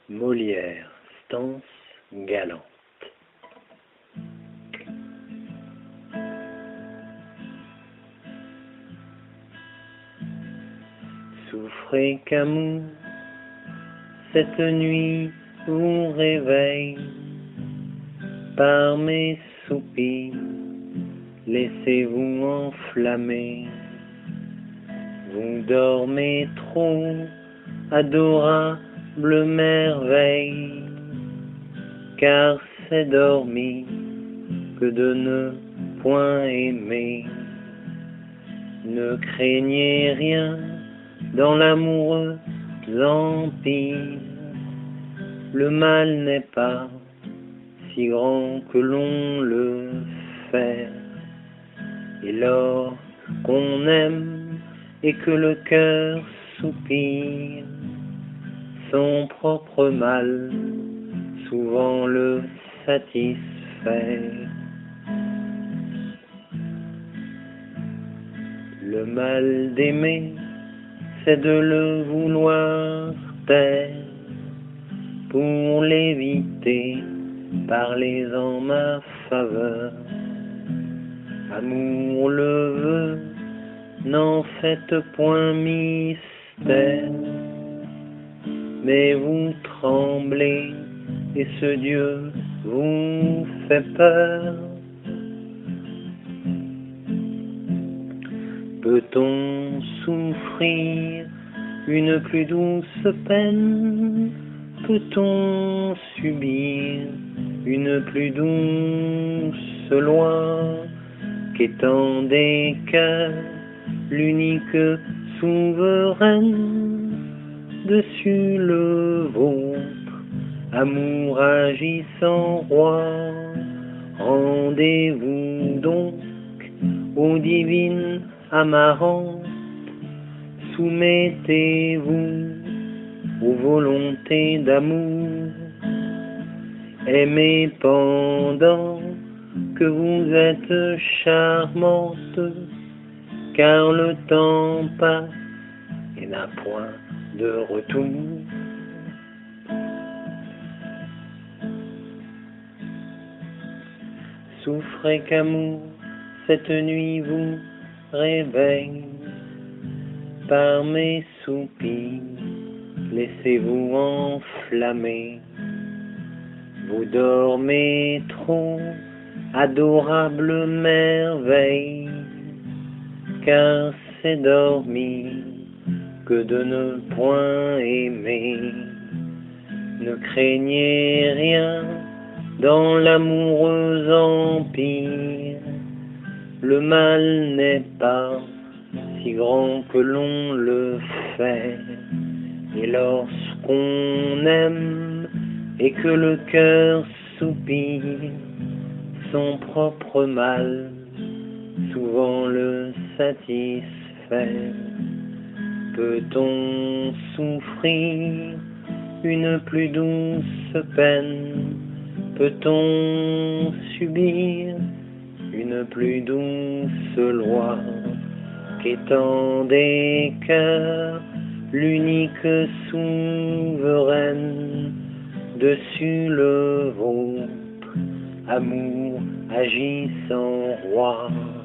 Molière, stances galantes. Souffrez Camus, cette nuit vous réveille par mes soupirs, laissez-vous enflammer. Vous dormez trop, adorable merveille, car c'est dormi que de ne point aimer. Ne craignez rien dans l'amoureux empire, le mal n'est pas si grand que l'on le fait. Et lors qu'on aime et que le cœur soupire, son propre mal souvent le satisfait. Le mal d'aimer, c'est de le vouloir taire. Pour l'éviter, parlez en ma faveur. Amour le veut, n'en faites point mystère. Mais vous tremblez et ce Dieu vous fait peur. Peut-on souffrir une plus douce peine? Peut-on subir une plus douce loi qu'étant des cœurs l'unique souveraine dessus le vôtre, amour agissant roi? Rendez-vous donc aux divines amarantes, soumettez-vous aux volontés d'amour, aimez pendant que vous êtes charmante, car le temps passe et n'a point de retour. Souffrez qu'amour, cette nuit vous réveille par mes soupirs, laissez-vous enflammer. Vous dormez trop, adorable merveille, car c'est dormir que de ne point aimer. Ne craignez rien dans l'amoureux empire, le mal n'est pas si grand que l'on le fait. Et lorsqu'on aime et que le cœur soupire, son propre mal souvent le satisfait. Peut-on souffrir une plus douce peine? Peut-on subir une plus douce loi qu'étant des cœurs l'unique souveraine dessus le vôtre, amour agissant roi?